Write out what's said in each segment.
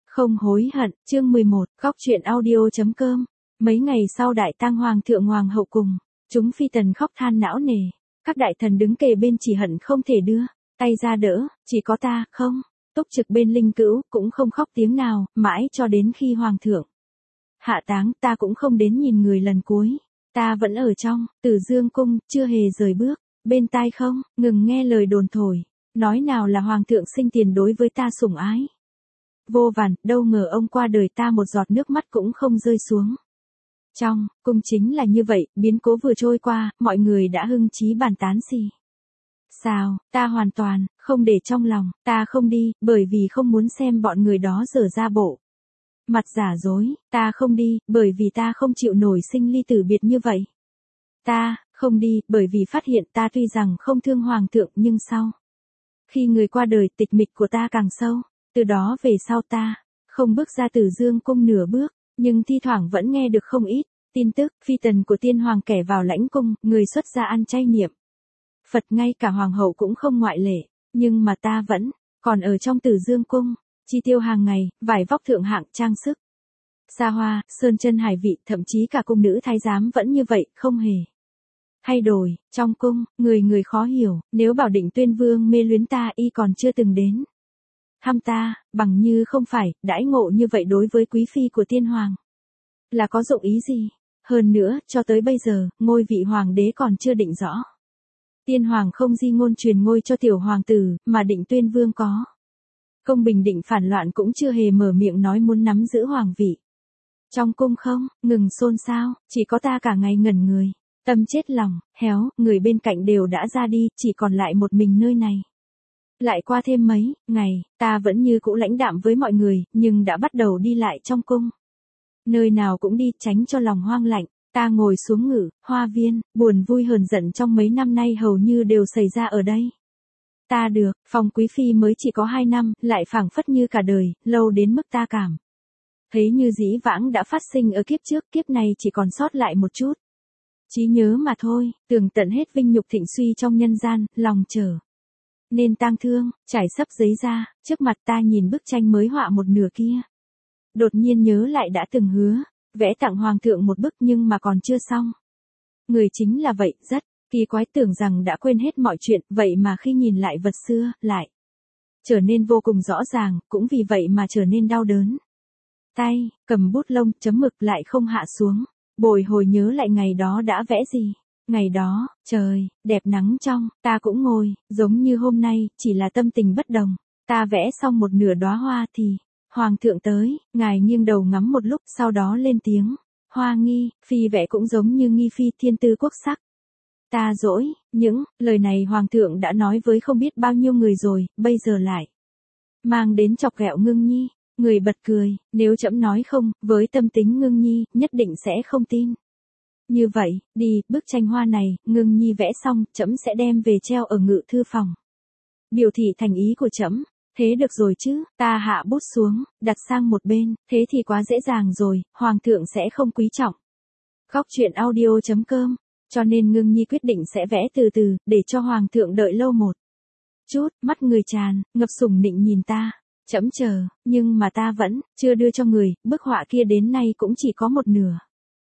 Không hối hận, chương 11, góc truyện audio.com. Mấy ngày sau đại tang hoàng thượng hoàng hậu cùng, chúng phi tần khóc than não nề. Các đại thần đứng kề bên chỉ hận không thể đưa tay ra đỡ, chỉ có ta, không. Túc trực bên linh cữu, cũng không khóc tiếng nào, mãi cho đến khi hoàng thượng hạ táng, ta cũng không đến nhìn người lần cuối. Ta vẫn ở trong Tử Dương cung, chưa hề rời bước. Bên tai không ngừng nghe lời đồn thổi, nói nào là hoàng thượng sinh tiền đối với ta sủng ái vô vàn, đâu ngờ ông qua đời ta một giọt nước mắt cũng không rơi xuống. Trong cung chính là như vậy, biến cố vừa trôi qua, mọi người đã hưng chí bàn tán xì xào, ta hoàn toàn không để trong lòng, ta không đi, bởi vì không muốn xem bọn người đó dở ra bộ mặt giả dối, ta không đi, bởi vì ta không chịu nổi sinh ly tử biệt như vậy. Ta không đi, bởi vì phát hiện ta tuy rằng không thương hoàng thượng nhưng sau khi người qua đời, tịch mịch của ta càng sâu. Từ đó về sau ta không bước ra Tử Dương cung nửa bước, nhưng thi thoảng vẫn nghe được không ít tin tức phi tần của tiên hoàng kẻ vào lãnh cung, người xuất gia ăn chay niệm Phật, ngay cả hoàng hậu cũng không ngoại lệ, nhưng mà ta vẫn còn ở trong Tử Dương cung, chi tiêu hàng ngày, vải vóc thượng hạng, trang sức xa hoa, sơn chân hải vị, thậm chí cả cung nữ thái giám vẫn như vậy, không hề thay đổi. Trong cung, người người khó hiểu, nếu bảo Định Tuyên Vương mê luyến ta, y còn chưa từng đến thăm ta, bằng như không phải, đãi ngộ như vậy đối với quý phi của tiên hoàng là có dụng ý gì? Hơn nữa, cho tới bây giờ, ngôi vị hoàng đế còn chưa định rõ. Tiên hoàng không di ngôn truyền ngôi cho tiểu hoàng tử, mà Định Tuyên Vương có công bình định phản loạn cũng chưa hề mở miệng nói muốn nắm giữ hoàng vị. Trong cung không ngừng xôn xao, chỉ có ta cả ngày ngẩn người, tâm chết lòng héo, người bên cạnh đều đã ra đi, chỉ còn lại một mình nơi này. Lại qua thêm mấy ngày, ta vẫn như cũ lãnh đạm với mọi người, nhưng đã bắt đầu đi lại trong cung. Nơi nào cũng đi, tránh cho lòng hoang lạnh. Ta ngồi xuống ngự hoa viên, buồn vui hờn giận trong mấy năm nay hầu như đều xảy ra ở đây. Ta được phong quý phi mới chỉ có 2 năm, lại phảng phất như cả đời, lâu đến mức ta cảm thấy như dĩ vãng đã phát sinh ở kiếp trước, kiếp này chỉ còn sót lại một chút trí nhớ mà thôi. Tường tận hết vinh nhục thịnh suy trong nhân gian, lòng trở nên tang thương, trải sấp giấy ra, trước mặt ta nhìn bức tranh mới họa một nửa kia. Đột nhiên nhớ lại đã từng hứa vẽ tặng hoàng thượng một bức, nhưng mà còn chưa xong. Người chính là vậy, rất kỳ quái, tưởng rằng đã quên hết mọi chuyện, vậy mà khi nhìn lại vật xưa, lại trở nên vô cùng rõ ràng, cũng vì vậy mà trở nên đau đớn. Tay cầm bút lông, chấm mực lại không hạ xuống, bồi hồi nhớ lại ngày đó đã vẽ gì. Ngày đó, trời đẹp nắng trong, ta cũng ngồi, giống như hôm nay, chỉ là tâm tình bất đồng. Ta vẽ xong một nửa đóa hoa thì hoàng thượng tới, ngài nghiêng đầu ngắm một lúc, sau đó lên tiếng, Hoa Nghi, phi vẽ cũng giống như Nghi phi, thiên tư quốc sắc. Ta dỗi, những lời này hoàng thượng đã nói với không biết bao nhiêu người rồi, bây giờ lại mang đến chọc ghẹo Ngưng Nhi. Người bật cười, nếu trẫm nói không, với tâm tính Ngưng Nhi, nhất định sẽ không tin. Như vậy, đi, bức tranh hoa này, Ngưng Nhi vẽ xong, trẫm sẽ đem về treo ở ngự thư phòng. Biểu thị thành ý của trẫm. Thế được rồi chứ, ta hạ bút xuống, đặt sang một bên, thế thì quá dễ dàng rồi, hoàng thượng sẽ không quý trọng. Góc truyện audio.com, cho nên Ngưng Nhi quyết định sẽ vẽ từ từ, để cho hoàng thượng đợi lâu một chút. Mắt người tràn ngập sủng nịnh nhìn ta, trẫm chờ, nhưng mà ta vẫn chưa đưa cho người, bức họa kia đến nay cũng chỉ có một nửa.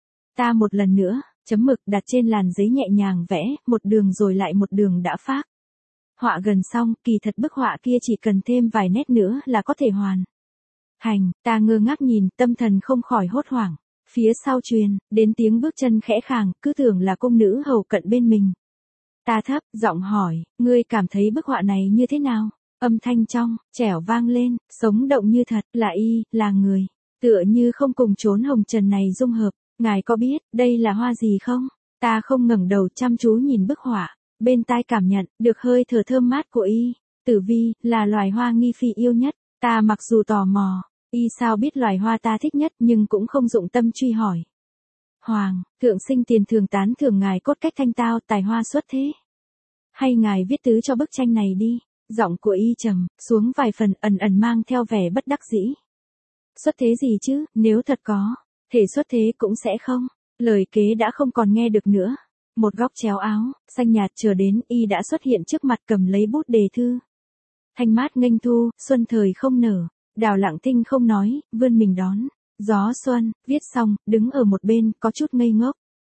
Ta một lần nữa chấm mực đặt trên làn giấy nhẹ nhàng vẽ, một đường rồi lại một đường đã phác họa gần xong, kỳ thật bức họa kia chỉ cần thêm vài nét nữa là có thể hoàn thành. Ta ngơ ngác nhìn, tâm thần không khỏi hốt hoảng. Phía sau truyền đến tiếng bước chân khẽ khàng, cứ tưởng là cung nữ hầu cận bên mình. Ta thấp giọng hỏi, ngươi cảm thấy bức họa này như thế nào? Âm thanh trong trẻo vang lên, sống động như thật, là y, là người, tựa như không cùng chốn hồng trần này dung hợp. Ngài có biết đây là hoa gì không? Ta không ngẩng đầu, chăm chú nhìn bức họa, bên tai cảm nhận được hơi thở thơm mát của y. Tử vi là loài hoa Nghi phi yêu nhất. Ta mặc dù tò mò, y sao biết loài hoa ta thích nhất, nhưng cũng không dụng tâm truy hỏi. Hoàng thượng sinh tiền thường tán thưởng ngài cốt cách thanh tao, tài hoa xuất thế. Hay ngài viết tứ cho bức tranh này đi. Giọng của y trầm xuống vài phần, ẩn ẩn mang theo vẻ bất đắc dĩ. Xuất thế gì chứ, nếu thật có thể xuất thế cũng sẽ không. Lời kế đã không còn nghe được nữa. Một góc chéo áo xanh nhạt chờ đến, y đã xuất hiện trước mặt, cầm lấy bút đề thư. Thanh mát nghênh thu, xuân thời không nở, Đào Lặng Thinh không nói, vươn mình đón. Gió xuân, viết xong, đứng ở một bên, có chút ngây ngốc.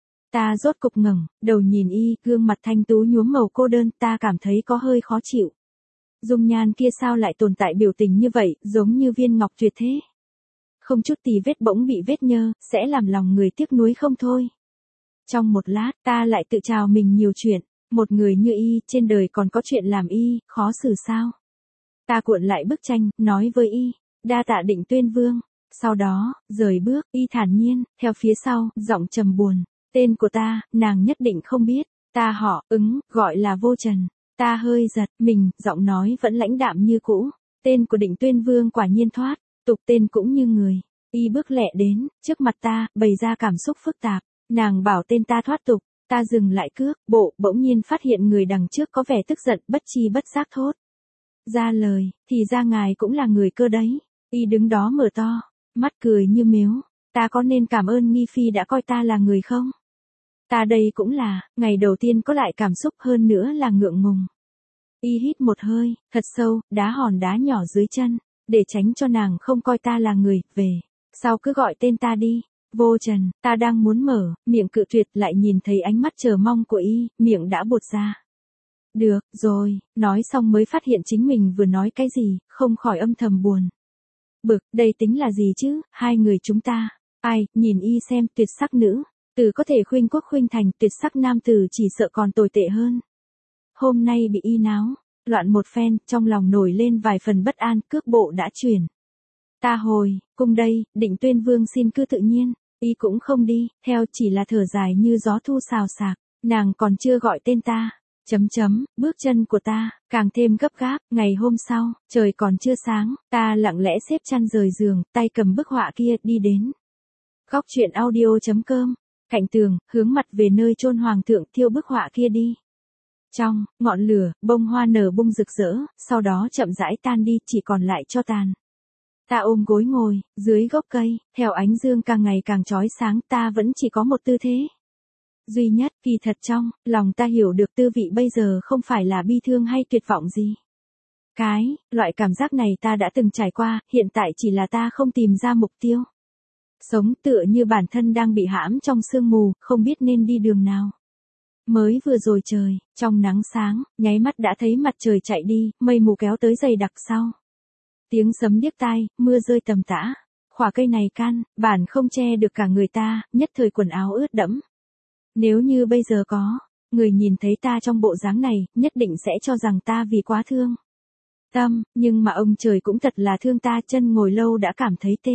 Ta rốt cục ngẩng, đầu nhìn y, gương mặt thanh tú nhuốm màu cô đơn, ta cảm thấy có hơi khó chịu. Dung nhan kia sao lại tồn tại biểu tình như vậy, giống như viên ngọc tuyệt thế. Không chút tì vết bỗng bị vết nhơ, sẽ làm lòng người tiếc nuối không thôi. Trong một lát, ta lại tự chào mình nhiều chuyện, một người như y, trên đời còn có chuyện làm y, khó xử sao. Ta cuộn lại bức tranh, nói với y, đa tạ Định Tuyên Vương. Sau đó, rời bước, y thản nhiên, theo phía sau, giọng trầm buồn. Tên của ta, nàng nhất định không biết. Ta họ, gọi là Vô Trần. Ta hơi giật, mình, giọng nói vẫn lãnh đạm như cũ. Tên của Định Tuyên Vương quả nhiên thoát, tục tên cũng như người. Y bước lẹ đến, trước mặt ta, bày ra cảm xúc phức tạp. Nàng bảo tên ta thoát tục, ta dừng lại cước, bỗng nhiên phát hiện người đằng trước có vẻ tức giận, bất chi bất giác thốt. Ra lời, thì ra ngài cũng là người cơ đấy. Y đứng đó mở to, mắt cười như mếu. Ta có nên cảm ơn Nghi Phi đã coi ta là người không? Ta đây cũng là, ngày đầu tiên có lại cảm xúc hơn nữa là ngượng ngùng. Y hít một hơi, thật sâu, đá hòn đá nhỏ dưới chân, để tránh cho nàng không coi ta là người, về. Sau cứ gọi tên ta đi. Vô Trần, ta đang muốn mở, miệng cự tuyệt lại nhìn thấy ánh mắt chờ mong của y, miệng đã buột ra. Được, rồi, nói xong mới phát hiện chính mình vừa nói cái gì, không khỏi âm thầm buồn. Bực, đây tính là gì chứ, hai người chúng ta. Ai, nhìn y xem, tuyệt sắc nữ. Từ có thể khuynh quốc khuynh thành, tuyệt sắc nam tử chỉ sợ còn tồi tệ hơn. Hôm nay bị y náo, loạn một phen, trong lòng nổi lên vài phần bất an, cước bộ đã chuyển. Ta hồi, cung đây, Định Tuyên Vương xin cứ tự nhiên, y cũng không đi, theo chỉ là thở dài như gió thu xào xạc, nàng còn chưa gọi tên ta. Bước chân của ta, càng thêm gấp gáp, ngày hôm sau, trời còn chưa sáng, ta lặng lẽ xếp chăn rời giường, tay cầm bức họa kia, đi đến. Góc truyện audio.com, cạnh tường, hướng mặt về nơi chôn hoàng thượng, thiêu bức họa kia đi. Trong, ngọn lửa, bông hoa nở bung rực rỡ, sau đó chậm rãi tan đi, chỉ còn lại cho tàn. Ta ôm gối ngồi, dưới gốc cây, theo ánh dương càng ngày càng chói sáng, ta vẫn chỉ có một tư thế. Duy nhất, kỳ thật trong, lòng ta hiểu được tư vị bây giờ không phải là bi thương hay tuyệt vọng gì. Loại cảm giác này ta đã từng trải qua, hiện tại chỉ là ta không tìm ra mục tiêu. Sống tựa như bản thân đang bị hãm trong sương mù, không biết nên đi đường nào. Mới vừa rồi trời, trong nắng sáng, nháy mắt đã thấy mặt trời chạy đi, mây mù kéo tới dày đặc sau. Tiếng sấm điếc tai, mưa rơi tầm tã. Khỏa cây này căn bản không che được cả người ta, nhất thời quần áo ướt đẫm. Nếu như bây giờ có người nhìn thấy ta trong bộ dáng này, nhất định sẽ cho rằng ta vì quá thương tâm, nhưng mà ông trời cũng thật là thương ta, chân ngồi lâu đã cảm thấy tê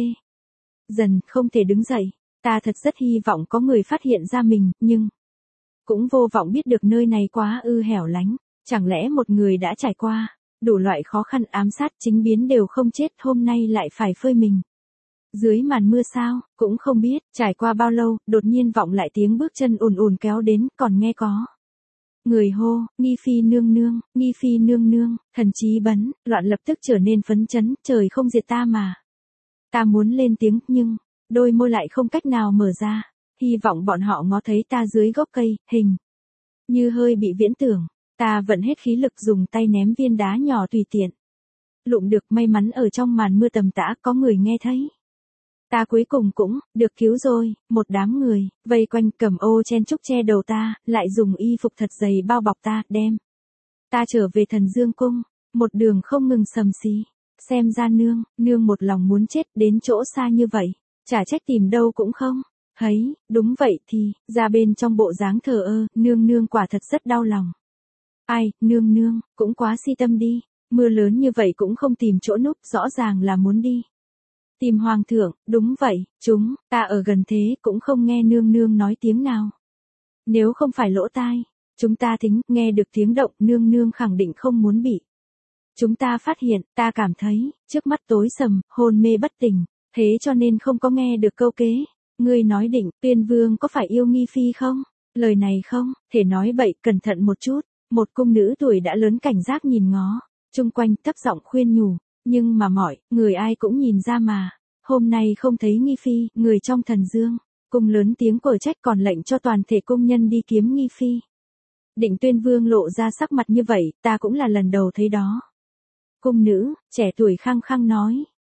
dần, không thể đứng dậy. Ta thật rất hy vọng có người phát hiện ra mình, nhưng cũng vô vọng biết được nơi này quá hẻo lánh. Chẳng lẽ một người đã trải qua đủ loại khó khăn ám sát chính biến đều không chết, hôm nay lại phải phơi mình dưới màn mưa sao, cũng không biết, trải qua bao lâu, đột nhiên vọng lại tiếng bước chân ùn ùn kéo đến, còn nghe có người hô, Nghi Phi nương nương, Nghi Phi nương nương, thần trí bấn, loạn lập tức trở nên phấn chấn, trời không diệt ta mà. Ta muốn lên tiếng, nhưng đôi môi lại không cách nào mở ra, hy vọng bọn họ ngó thấy ta dưới gốc cây, hình như hơi bị viễn tưởng. Ta vận hết khí lực dùng tay ném viên đá nhỏ tùy tiện. Lụm được, may mắn ở trong màn mưa tầm tã có người nghe thấy. Ta cuối cùng cũng được cứu rồi, một đám người vây quanh cầm ô chen chúc che đầu ta, lại dùng y phục thật dày bao bọc ta, đem ta trở về Thần Dương cung, một đường không ngừng sầm xí. Xem ra nương một lòng muốn chết, đến chỗ xa như vậy, chả trách tìm đâu cũng không thấy. Đúng vậy thì, ra bên trong bộ dáng thờ ơ, nương quả thật rất đau lòng. Ai, nương, cũng quá si tâm đi, mưa lớn như vậy cũng không tìm chỗ núp, rõ ràng là muốn đi tìm hoàng thượng. Đúng vậy, ta ở gần thế cũng không nghe nương nói tiếng nào. Nếu không phải lỗ tai, chúng ta thính, nghe được tiếng động, nương khẳng định không muốn bị chúng ta phát hiện. Ta cảm thấy, trước mắt tối sầm, hôn mê bất tỉnh, thế cho nên không có nghe được câu kế. Ngươi nói Định Tuyên Vương có phải yêu Nghi Phi không? Lời này không thể nói bậy, cẩn thận một chút. Một cung nữ tuổi đã lớn cảnh giác nhìn ngó chung quanh, thấp giọng khuyên nhủ, nhưng mà mọi người ai cũng nhìn ra mà, hôm nay không thấy Nghi Phi. Người trong Thần Dương cung lớn tiếng quở trách, còn lệnh cho toàn thể cung nhân đi kiếm Nghi Phi. Định Tuyên Vương lộ ra sắc mặt như vậy, ta cũng là lần đầu thấy đó. Cung nữ trẻ tuổi khăng khăng nói,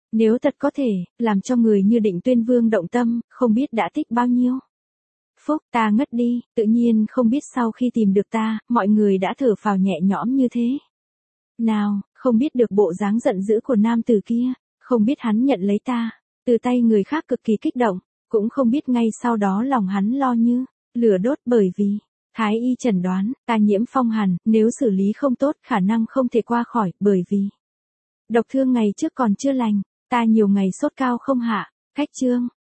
Nếu thật có thể, làm cho người như Định Tuyên Vương động tâm, không biết đã thích bao nhiêu. Phúc, ta ngất đi, tự nhiên không biết sau khi tìm được ta, mọi người đã thở phào nhẹ nhõm như thế. Nào, không biết được bộ dáng giận dữ của nam tử kia, không biết hắn nhận lấy ta, từ tay người khác cực kỳ kích động, cũng không biết ngay sau đó lòng hắn lo như lửa đốt bởi vì Thái y chẩn đoán, ta nhiễm phong hàn, nếu xử lý không tốt khả năng không thể qua khỏi, bởi vì độc thương ngày trước còn chưa lành, ta nhiều ngày sốt cao không hạ, cách chương.